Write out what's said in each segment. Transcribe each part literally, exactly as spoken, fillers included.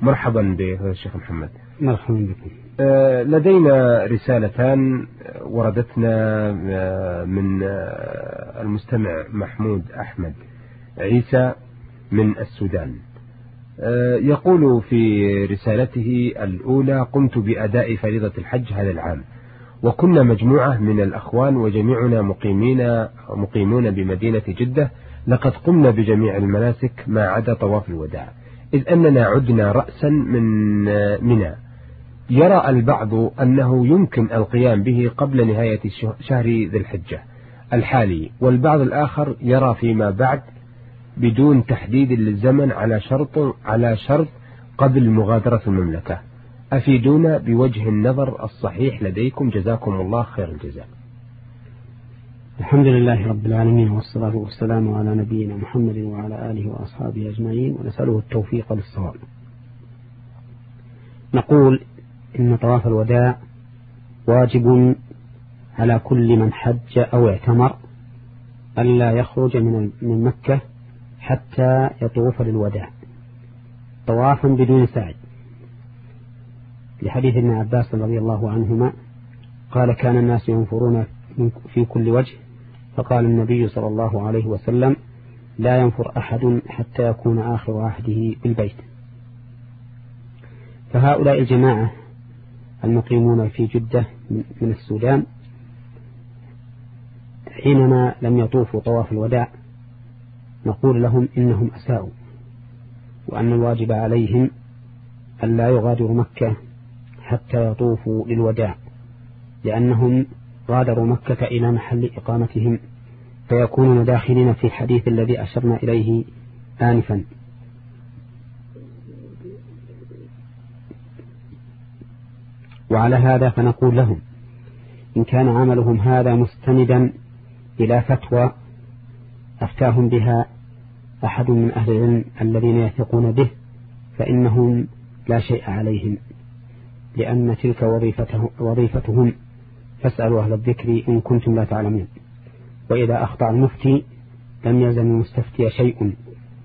مرحبا بالشيخ محمد. مرحبا بكم. لدينا رسالتان وردتنا من المستمع محمود أحمد عيسى من السودان. يقول في رسالته الأولى: قمت بأداء فريضة الحج هذا العام، وكنا مجموعة من الأخوان وجميعنا مقيمين مقيمون بمدينة جدة. لقد قمنا بجميع المناسك ما عدا طواف الوداع، إذ أننا عدنا رأسا من منى. يرى البعض أنه يمكن القيام به قبل نهاية شهر ذي الحجة الحالي، والبعض الآخر يرى فيما بعد بدون تحديد للزمن على شرط على شرط قبل مغادرة المملكة. أفيدونا بوجه النظر الصحيح لديكم، جزاكم الله خير الجزاء. الحمد لله رب العالمين، والصلاة والسلام على نبينا محمد وعلى آله وأصحابه أجمعين، ونسأله التوفيق للصواب. نقول إن طواف الوداع واجب على كل من حج أو اعتمر ألا يخرج من مكة حتى يطوف للوداع طوافا بدون سعي، لحديث ابن عباس رضي الله عنهما قال: كان الناس ينفرون في كل وجه، فقال النبي صلى الله عليه وسلم: لا ينفر أحد حتى يكون آخر عهده بالبيت. فهؤلاء الجماعة المقيمون في جدة من السودان حينما لم يطوفوا طواف الوداع نقول لهم إنهم أساءوا، وأن الواجب عليهم أن لا يغادروا مكة حتى يطوفوا للوداع، لأنهم غادروا مكة إلى محل إقامتهم، فيكونون داخلين في الحديث الذي أشرنا إليه آنفا. وعلى هذا فنقول لهم: إن كان عملهم هذا مستندا إلى فتوى أفتاهم بها أحد من أهل العلم الذين يثقون به، فإنهم لا شيء عليهم، لأن تلك وظيفته وظيفتهم، فاسألوا أهل الذكر إن كنتم لا تعلمون. وإذا أخطأ المفتي لم يلزم المستفتي شيء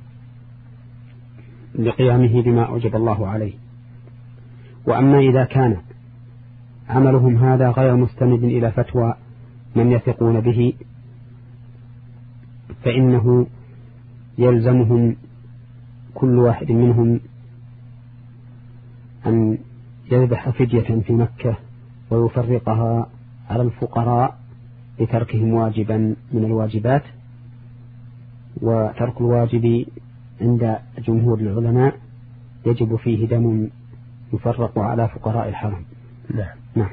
لقيامه بما أوجب الله عليه. وأما إذا كان عملهم هذا غير مستند إلى فتوى من يثقون به، فإنه يلزمهم كل واحد منهم أن يذبح فدية في مكة ويفرقها على الفقراء لتركهم واجبا من الواجبات. وترك الواجب عند جمهور العلماء يجب فيه دم يفرق على فقراء الحرم. نعم. نعم.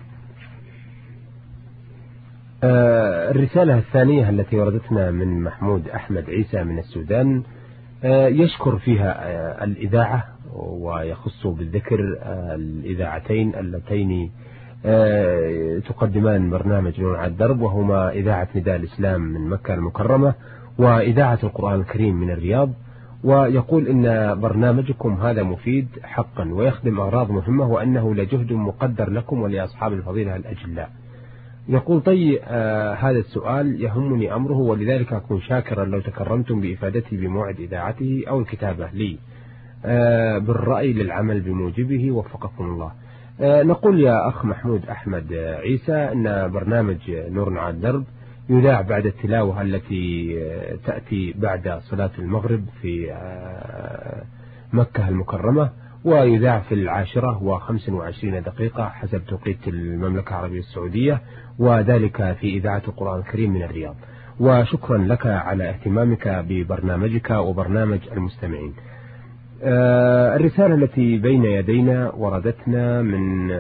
آه الرسالة الثانية التي وردتنا من محمود أحمد عيسى من السودان، آه يشكر فيها آه الإذاعة، ويخص بالذكر آه الإذاعتين اللتين آه تقدمان برنامج نور على الدرب، وهما إذاعة نداء الإسلام من مكة المكرمة وإذاعة القرآن الكريم من الرياض. ويقول إن برنامجكم هذا مفيد حقا ويخدم أغراض مهمة، وأنه لجهد مقدر لكم ولأصحاب الفضيلة الأجلاء. يقول: طيب آه هذا السؤال يهمني أمره، ولذلك أكون شاكرا لو تكرمتم بإفادتي بموعد إذاعته أو الكتابة لي آه بالرأي للعمل بموجبه، وفقكم الله. آه نقول يا أخ محمود أحمد عيسى أن برنامج نور على الدرب يذاع بعد التلاوة التي تأتي بعد صلاة المغرب في مكة المكرمة، ويذاع في العاشرة وخمس وعشرين دقيقة حسب توقيت المملكة العربية السعودية، وذلك في إذاعة القرآن الكريم من الرياض. وشكرا لك على اهتمامك ببرنامجك وبرنامج المستمعين. الرسالة التي بين يدينا وردتنا من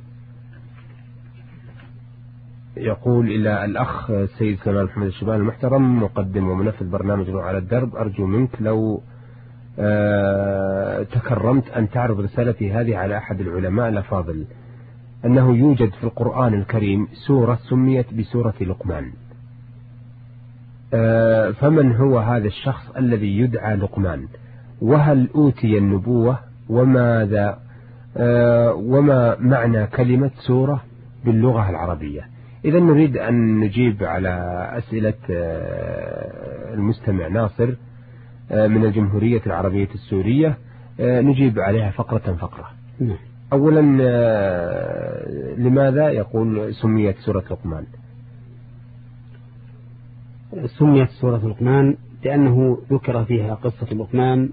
يقول: إلى الأخ السيد سلمان محمد الشبان المحترم، مقدم ومنفذ برنامج نور على الدرب، أرجو منك لو تكرمت أن تعرض رسالتي هذه على أحد العلماء الأفاضل، أنه يوجد في القرآن الكريم سورة سميت بسورة لقمان، فمن هو هذا الشخص الذي يدعى لقمان؟ وهل أوتي النبوة؟ وماذا وما معنى كلمة سورة باللغة العربية؟ إذا نريد أن نجيب على أسئلة المستمع ناصر من الجمهورية العربية السورية نجيب عليها فقرة فقرة. نعم. أولا لماذا يقول سميت سورة لقمان؟ سميت سورة لقمان لأنه ذكر فيها قصة لقمان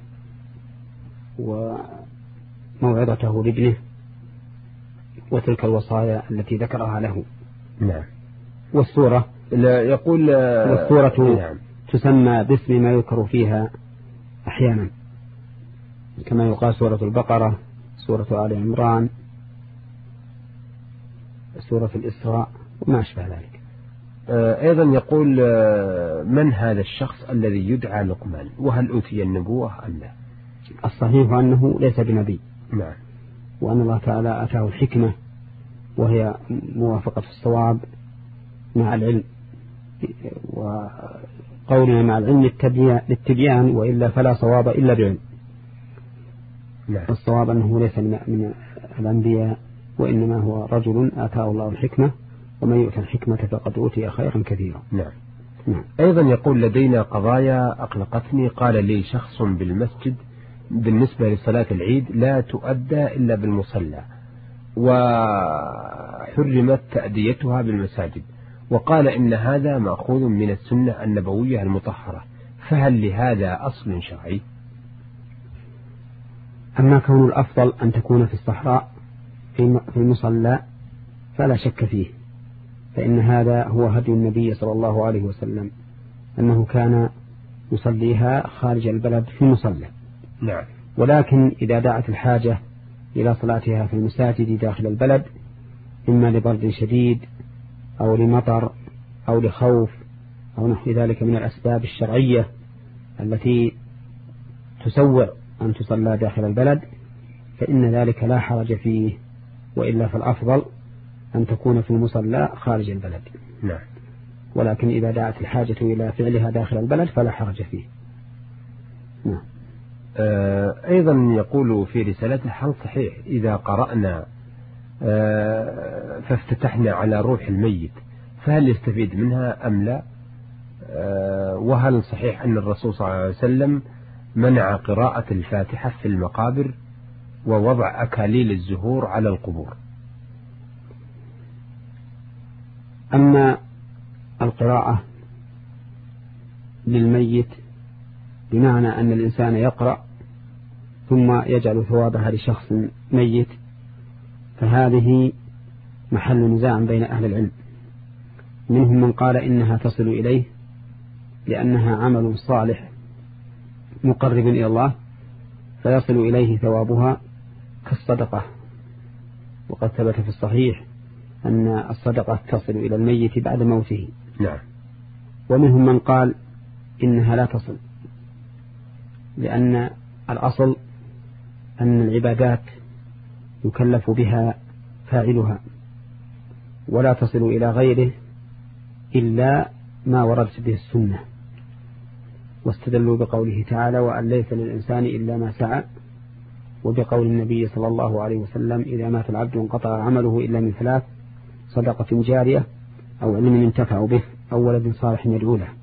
وموعظته لابنه وتلك الوصايا التي ذكرها له. نعم. والسورة يقول والسورة نعم. تسمى باسم ما يذكر فيها أحيانا، كما يقال سورة البقرة، سورة آل عمران، سورة الإسراء وما أشبه ذلك. أيضا يقول من هذا الشخص الذي يدعى لقمان، وهل أوتي النبوة أم لا؟ الصحيح أنه ليس بنبي. نعم. وأن الله تعالى أتاه الحكمة وهي موافقة الصواب مع العلم، وقولنا مع العلم للتبيان، وإلا فلا صواب إلا بعلم. نعم. الصواب أنه ليس من الأنبياء، وإنما هو رجل آتاه الله الحكمة، ومن يؤتى الحكمة فقد أوتي خيرا كثيرا. نعم. نعم. أيضا يقول لدينا قضايا أقلقتني. قال لي شخص بالمسجد بالنسبة لصلاة العيد لا تؤدى إلا بالمصلى، وحرمت تأديتها بالمساجد، وقال إن هذا مأخوذ من السنة النبوية المطهرة، فهل لهذا أصل شرعي؟ أما كون الأفضل أن تكون في الصحراء في المصلى فلا شك فيه، فإن هذا هو هدي النبي صلى الله عليه وسلم، أنه كان يصليها خارج البلد في المصلى. نعم. ولكن إذا دعت الحاجة إلى صلاتها في المساجد داخل البلد، إما لبرد شديد أو لمطر أو لخوف أو نحو ذلك من الأسباب الشرعية التي تسوع أن تصلى داخل البلد، فإن ذلك لا حرج فيه، وإلا فالأفضل أن تكون في المصلى خارج البلد. نعم. ولكن إذا دعت الحاجة إلى فعلها داخل البلد فلا حرج فيه. نعم. أيضا يقول في رسالته: هل صحيح إذا قرأنا فافتتحنا على روح الميت فهل يستفيد منها أم لا؟ وهل صحيح أن الرسول صلى الله عليه وسلم منع قراءة الفاتحة في المقابر ووضع أكاليل الزهور على القبور؟ أما القراءة للميت بمعنى أن الإنسان يقرأ ثم يجعل ثوابها لشخص ميت، فهذه محل نزاع بين أهل العلم. منهم من قال إنها تصل إليه لأنها عمل صالح مقرب إلى الله، فيصل إليه ثوابها كالصدقة، وقد ثبت في الصحيح أن الصدقة تصل إلى الميت بعد موته. نعم. ومنهم من قال إنها لا تصل، لأن الأصل أن العبادات يكلف بها فاعلها، ولا تصل إلى غيره إلا ما وردت به السنة. واستدلوا بقوله تعالى: وأن ليس للإنسان إلا ما سعى، وبقول النبي صلى الله عليه وسلم: إذا مات العبد انقطع عمله إلا من ثلاث: صدقة جارية، أو علم ينتفع به، أو ولد صالح يدعو له.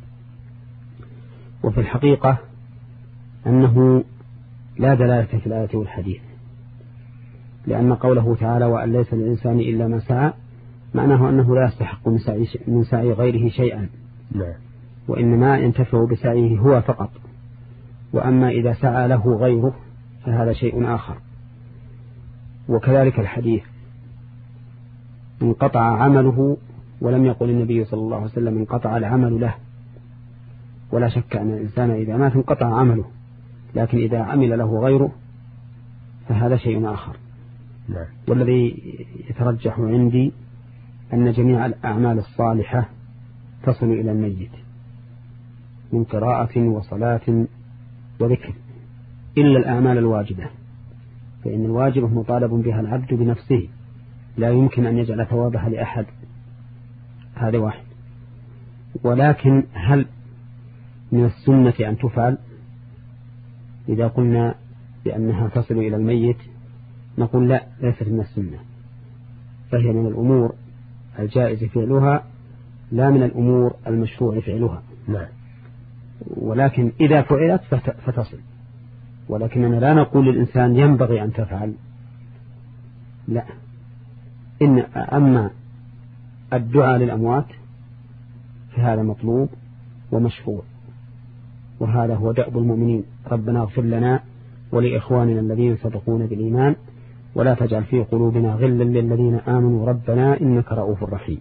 وفي الحقيقة أنه لا دلالة في الآية والحديث، لأن قوله تعالى: وأن ليس للإنسان إلا ما سعى، معناه أنه لا يستحق من سعي غيره شيئا، لا. وإنما ينتفع بسعيه هو فقط. وأما إذا سعى له غيره فهذا شيء آخر. وكذلك الحديث: انقطع عمله، ولم يقل النبي صلى الله عليه وسلم انقطع العمل له. ولا شك أن الإنسان إذا مات انقطع عمله، لكن إذا عمل له غيره فهذا شيء آخر. نعم. والذي يترجح عندي أن جميع الأعمال الصالحة تصل إلى الميت من قراءة وصلاة وذكر، إلا الأعمال الواجبة، فإن الواجبة مطالب بها العبد بنفسه، لا يمكن أن يجعل ثوابها لأحد. هذا واحد. ولكن هل من السنة أن تفعل؟ إذا قلنا بأنها تصل إلى الميت نقول لا، ليست من السنة، فهي من الأمور الجائز فعلها، لا من الأمور المشروع فعلها. نعم. ولكن إذا فعلت فتصل، ولكننا لا نقول للإنسان ينبغي أن تفعل، لا، إن أما الدعاء للأموات فهذا مطلوب ومشروع، وهذا هو دأب المؤمنين. ربنا اغفر لنا ولإخواننا الذين سبقونا بالإيمان ولا تجعل في قلوبنا غلا للذين آمنوا ربنا إنك رؤوف رحيم.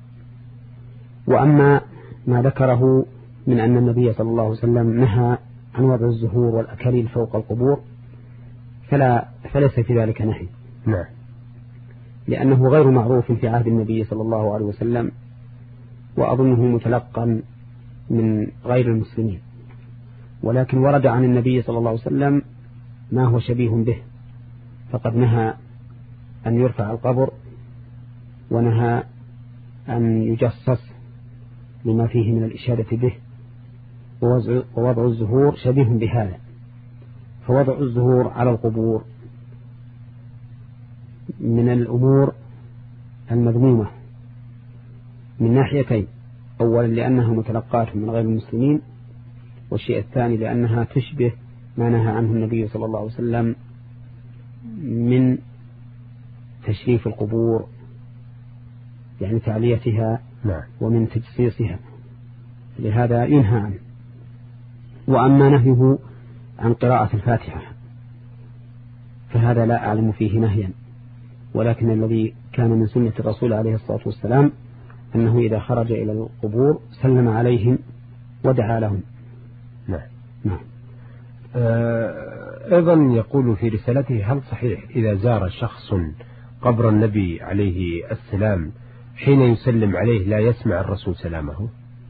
وأما ما ذكره من أن النبي صلى الله عليه وسلم نهى عن وضع الزهور والأكاليل فوق القبور فلا فليس في ذلك نهي، نعم، لأنه غير معروف في عهد النبي صلى الله عليه وسلم، وأظنه متلقا من غير المسلمين، ولكن ورد عن النبي صلى الله عليه وسلم ما هو شبيه به، فقد نهى أن يرفع القبر، ونهى أن يجصص لما فيه من الإشادة به، ووضع الزهور شبيه بهذا. فوضع الزهور على القبور من الأمور المذمومة من ناحيتين: أولا لأنها متلقاة من غير المسلمين، والشيء الثاني لأنها تشبه ما نهى عنه النبي صلى الله عليه وسلم من تشريف القبور، يعني تعليتها ومن تجصيصها، لهذا ينهى عنه. وأما نهيه عن قراءة الفاتحة فهذا لا أعلم فيه نهيا، ولكن الذي كان من سنة الرسول عليه الصلاة والسلام أنه إذا خرج إلى القبور سلم عليهم ودعا لهم. نعم. نعم. أيضا يقول في رسالته: هل صحيح إذا زار شخص قبر النبي عليه السلام حين يسلم عليه لا يسمع الرسول سلامه؟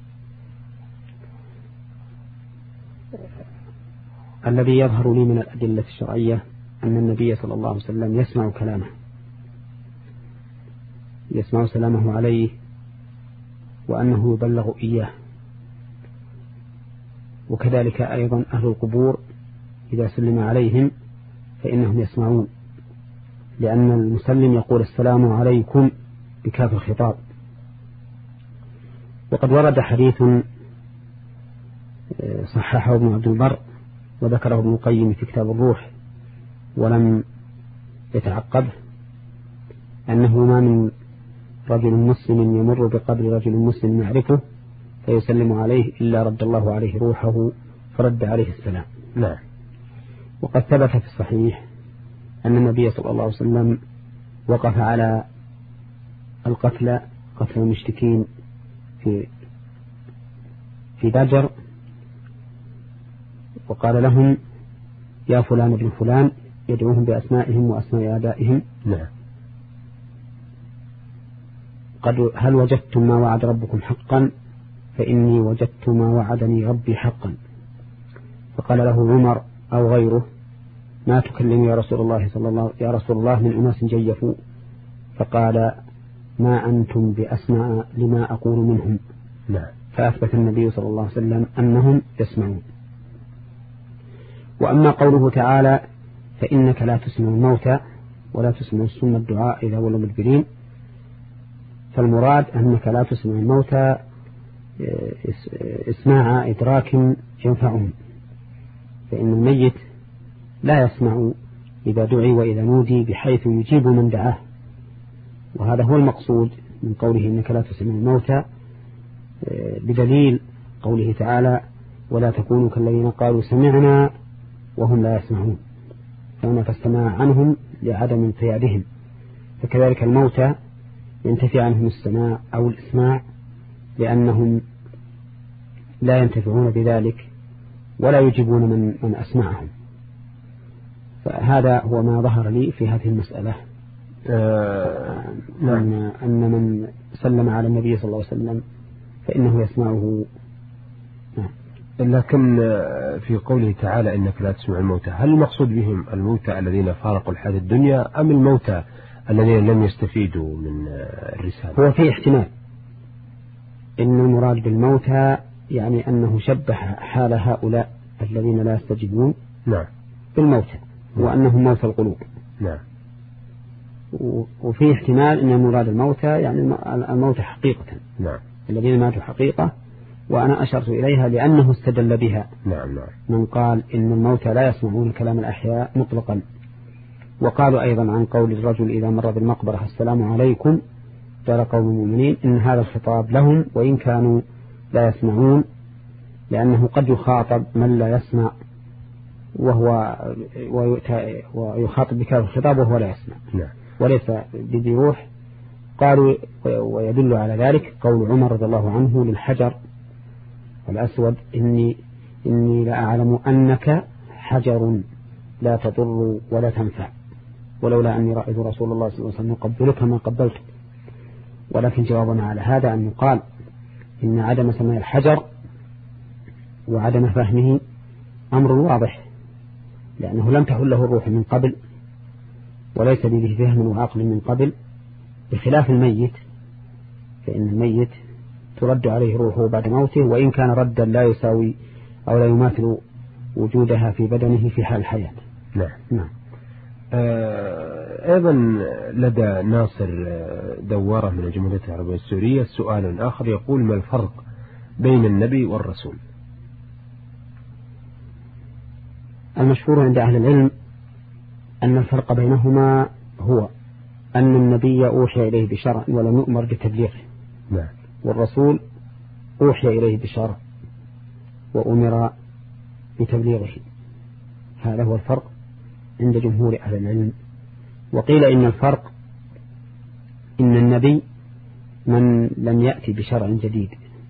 الذي يظهر لي من الأدلة الشرعية أن النبي صلى الله عليه وسلم يسمع كلامه، يسمع سلامه عليه، وأنه يبلغ إياه. وكذلك أيضا أهل القبور إذا سلم عليهم فإنهم يسمعون، لأن المسلم يقول السلام عليكم بكاف الخطاب. وقد ورد حديث صححه ابن عبد البر وذكره ابن القيم في كتاب الروح ولم يتعقبه، أنه ما من رجل مسلم يمر بقبر رجل مسلم يعرفه فيسلم عليه إلا رد الله عليه روحه فرد عليه السلام. نعم. وقد ثبت في الصحيح أن النبي صلى الله عليه وسلم وقف على القتلى قتل المشركين في في بدر، وقال لهم: يا فلان ابن فلان، يدعوهم بأسمائهم وأسماء آبائهم. نعم. قد هل وجدتم ما وعد ربكم حقا؟ فإني وجدت ما وعدني ربي حقا. فقال له عمر أو غيره: ما تكلم يا رسول الله صلى الله يا رسول الله من أناس جيفوا؟ فقال: ما أنتم بأسمع لما أقول منهم. نعم. فأثبت النبي صلى الله عليه وسلم أنهم يسمعون. وأما قوله تعالى: فإنك لا تسمع الموتى ولا تسمع الصم الدعاء إذا ولوا مدبرين، فالمراد أنك لا تسمع الموتى اسماع إدراك ينفعهم، فإن الميت لا يسمع إذا دعي وإذا نودي بحيث يجيب من دعاه، وهذا هو المقصود من قوله إنك لا تسمع الموتى، بدليل قوله تعالى: ولا تكونوا كالذين قالوا سمعنا وهم لا يسمعون، فهناك استماع عنهم لعدم انقيادهم. فكذلك الموتى ينتفي عنهم السماع أو الإسماع لأنهم لا ينتفعون بذلك ولا يجيبون من, من أسمعهم. فهذا هو ما ظهر لي في هذه المسألة، آه أن, أن من سلم على النبي صلى الله عليه وسلم فإنه يسمعه. نعم. لكن في قوله تعالى إنك لا تسمع الموتى، هل المقصود بهم الموتى الذين فارقوا الحياة الدنيا أم الموتى الذين لم يستفيدوا من الرسالة؟ هو في احتمال إن المراد بالموتى يعني أنه شبه حال هؤلاء الذين لا يستجيبون نعم بالموتى، وأنهم موتى القلوب. نعم. وفي احتمال أن المراد الموتى يعني الموتى حقيقة، نعم، الذين ماتوا حقيقة وأنا أشرت إليها لأنه استدل بها. نعم نعم. من قال إن الموتى لا يسمعون كلام الأحياء مطلقا. وقالوا أيضا عن قول الرجل إذا مر بالمقبرة السلام عليكم دار قوم المؤمنين إن هذا الخطاب لهم وإن كانوا لا يسمعون، لأنه قد يخاطب من لا يسمع وهو ويخاطب بكلام الخطاب وهو لا يسمع. نعم. وليس بذي روح. قالوا ويدل على ذلك قول عمر رضي الله عنه للحجر الأسود إني إني لأعلم أنك حجر لا تضر ولا تنفع ولولا أني رأيت رسول الله صلى الله عليه وسلم يقبلك ما قبلتك. ولكن جوابنا على هذا أن يقال إن عدم سماع الحجر وعدم فهمه أمر واضح، لأنه لم تحل له الروح من قبل وليس به فهم وعقل من قبل، بخلاف الميت فإن الميت ترد عليه روحه بعد موته، وإن كان ردا لا يساوي أو لا يماثل وجودها في بدنه في حال الحياة. نعم. نعم. آه أيضا لدى ناصر دوارة من الجمهورية العربية السورية سؤال آخر يقول: ما الفرق بين النبي والرسول؟ المشهور عند أهل العلم أن الفرق بينهما هو أن النبي أوحي إليه بشرع ولم يؤمر بتبليغه. نعم. والرسول أوحي إليه بشرع وأمر بتبليغه. هذا هو الفرق عند جمهور أهل العلم. وقيل إن الفرق إن النبي من لم يأتي بشرع جديد،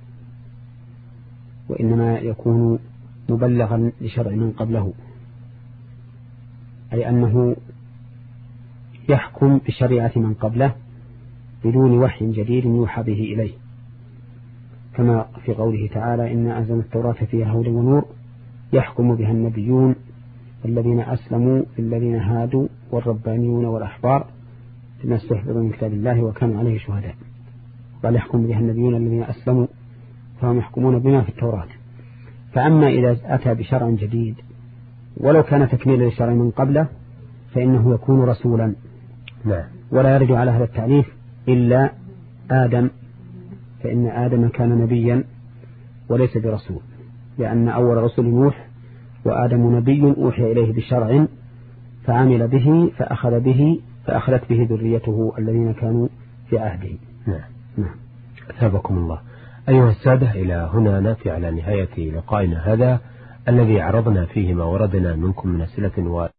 وإنما يكون مبلغا لشرع من قبله، أي أنه يحكم بشريعة من قبله بدون وحي جديد يوحى به إليه، كما في قوله تعالى: إن أنزلنا التوراة فيها هدى ونور يحكم بها النبيون الذين أسلموا للذين هادوا والربانيون والأحبار بما استحضروا من كتاب الله وكانوا عليه شهداء. قال يحكم بها النبيون الذين أسلموا فهم يحكمون بما في التوراة. فأما إذا أتى بشرع جديد ولو كان تكميلا للشرع من قبله فإنه يكون رسولا. نعم. ولا يرجع على هذا التعريف إلا آدم، فإن آدم كان نبيا وليس برسول، لأن أول رسول نوح، وآدم نبي أوحي إليه بشرع فعمل به فأخذ به فأخذت به ذريته الذين كانوا في عهده. نعم. نعم. أثابكم الله. أيها السادة، إلى هنا نأتي على نهاية لقائنا هذا الذي عرضنا فيه ما وردنا منكم من أسئلة و